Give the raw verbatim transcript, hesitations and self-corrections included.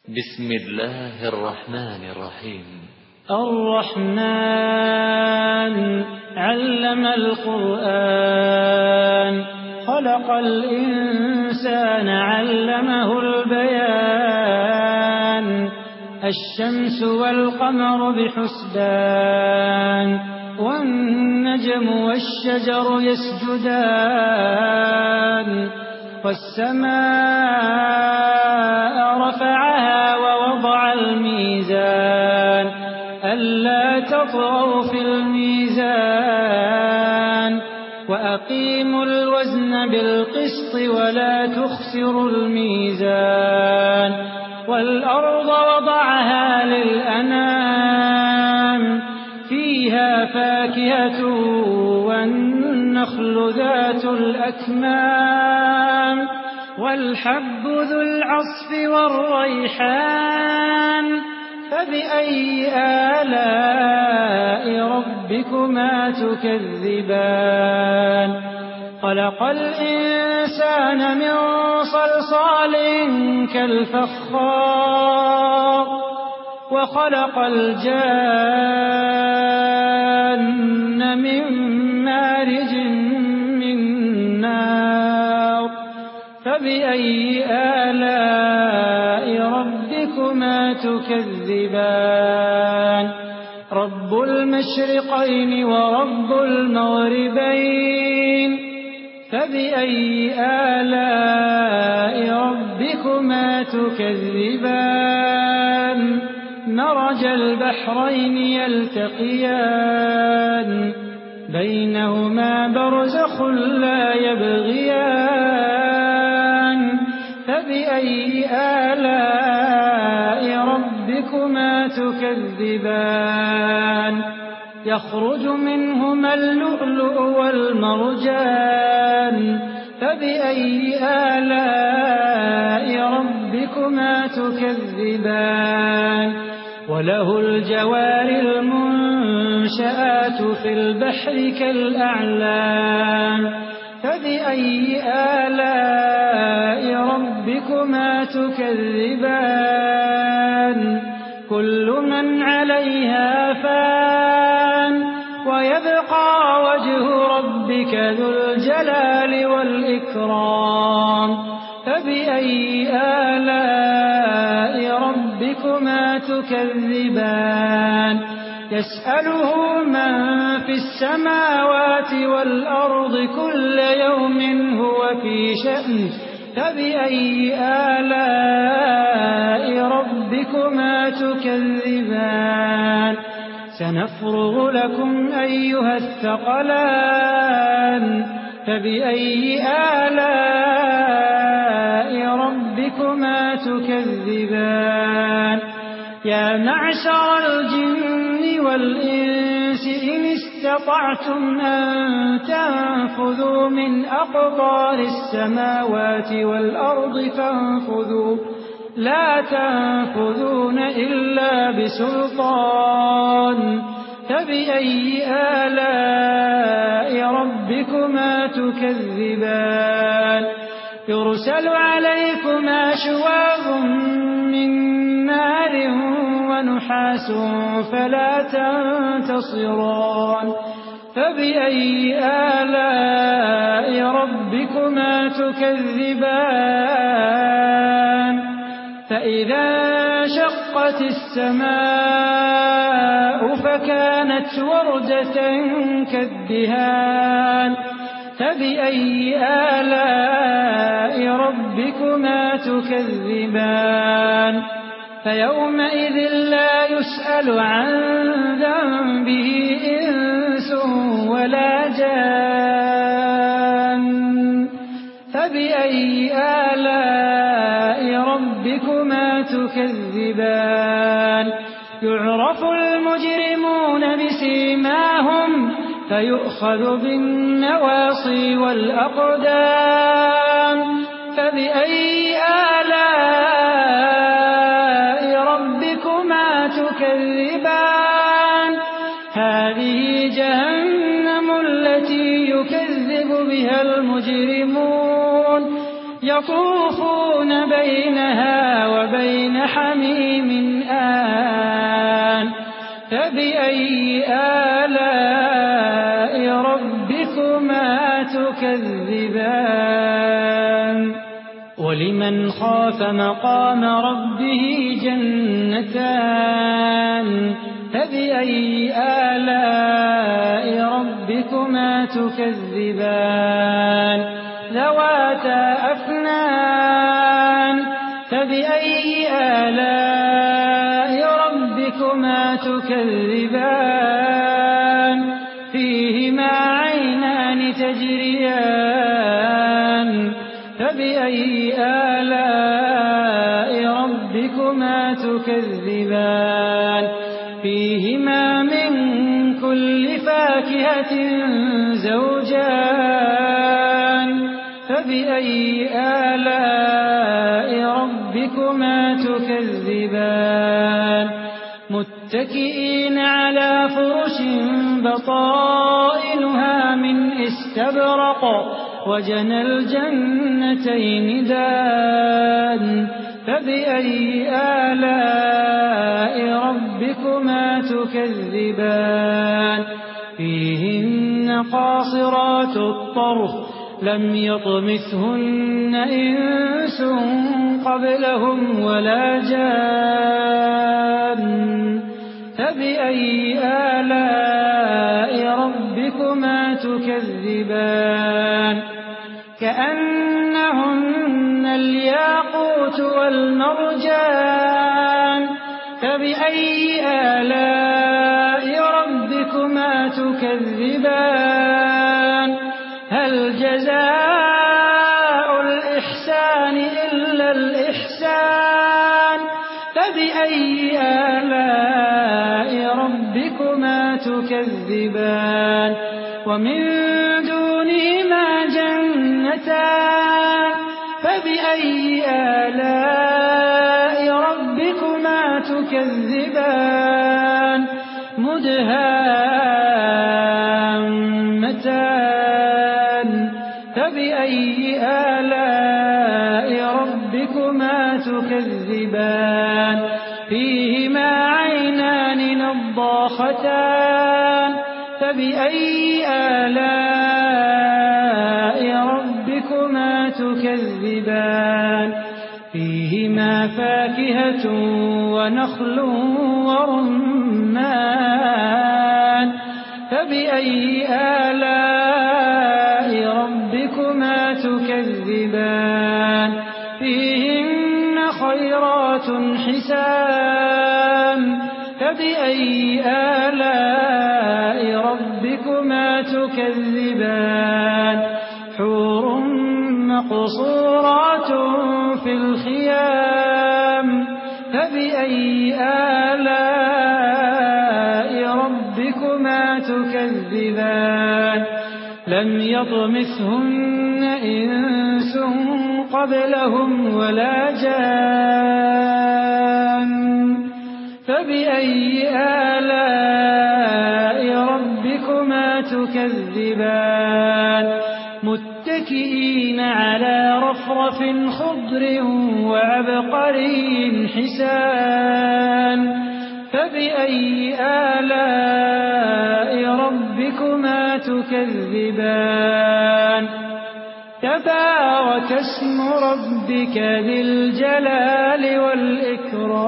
بسم الله الرحمن الرحيم. الرحمن علم القرآن خلق الإنسان علمه البيان الشمس والقمر بحسبان والنجم والشجر يسجدان والسماء رفعها ووضع الميزان ألا تطغوا في الميزان وأقيموا الوزن بالقسط ولا تخسروا الميزان والأرض وضعها للأنام فيها فاكهة والنخل ذات الأكمام والحب ذو العصف والريحان فبأي آلاء ربكما تكذبان خلق الإنسان من صلصال كالفخار وخلق الجان من مارج من نار فبأي آلاء ربكما تكذبان رب المشرقين ورب المغربين فبأي آلاء ربكما تكذبان مرج البحرين يلتقيان بينهما برزخ لا يبغيان فبأي آلاء ربكما تكذبان يخرج منهما اللؤلؤ والمرجان فبأي آلاء ربكما تكذبان وله الجوار المنشآت في البحر كالأعلام فبأي آلاء ربكما تكذبان كل من عليها فان ويبقى وجه ربك ذو الجلال والإكرام فبأي آلاء ربكما تكذبان يسأله من في السماوات والأرض كل يوم هو في شأن فبأي آلاء ربكما تكذبان سنفرغ لكم أيها الثقلان فبأي آلاء ربكما تكذبان يا معشر الجن والإنس إن استطعتم أن تنفذوا من أقطار السماوات والأرض فانفذوا لا تنفذون إلا بسلطان فبأي آلاء ربكما تكذبان يرسل عليكما شواظ من نار ونحاس فلا تنتصران فبأي آلاء ربكما تكذبان فإذا انشقت السماء فكانت وردة كالدهان فبأي آلاء ربكما تكذبان فيومئذ لا يسأل عن ذنبه إنس ولا جان فبأي آلاء ربكما تكذبان يعرف المجرمون بسيماهم فيؤخذ بالنواصي والأقدام فبأي آلاء ربكما تكذبان هذه جهنم التي يكذب بها المجرمون يطوفون بين بينها وبين حميم آن فبأي آلاء ربكما تكذبان ولمن خاف مقام ربه جنتان فبأي آلاء ربكما تكذبان ذواتا أفنان فبأي آلاء ربكما تكذبان فيهما عينان تجريان فبأي آلاء ربكما تكذبان فيهما من كل فاكهة زوجان فبأي آلاء ربكما تكذبان متكئين على فرش بطائنها من استبرق وجنى الجنتين دان فبأي آلاء ربكما تكذبان فيهن قاصرات الطرف لم يطمثهن إنس قبلهم ولا جان فبأي آلاء ربكما تكذبان كأنهن الياقوت والمرجان فبأي آلاء ربكما تكذبان هل جزاء الإحسان إلا الإحسان فبأي آلاء ربكما تكذبان ومن دونهما جنتان فبأي آلاء ربكما تكذبان مدهامتان فبأي آلاء ربكما تكذبان فيهما عينان نضاختان فبأي آلاء ربكما تكذبان فيهما فاكهة ونخل ورمان فبأي آلاء ربكما تكذبان فيهن خيرات حسان فبأي آلاء ربكما تكذبان حور مقصورات في الخيام فبأي آلاء ربكما تكذبان لم يطمثهن إنس قبلهم ولا جان فبأي آلاء ربكما تكذبان متكئين على رفرف خضر وعبقري حسان فبأي آلاء ربكما تكذبان تبارك اسم ربك ذي الجلال والإكرام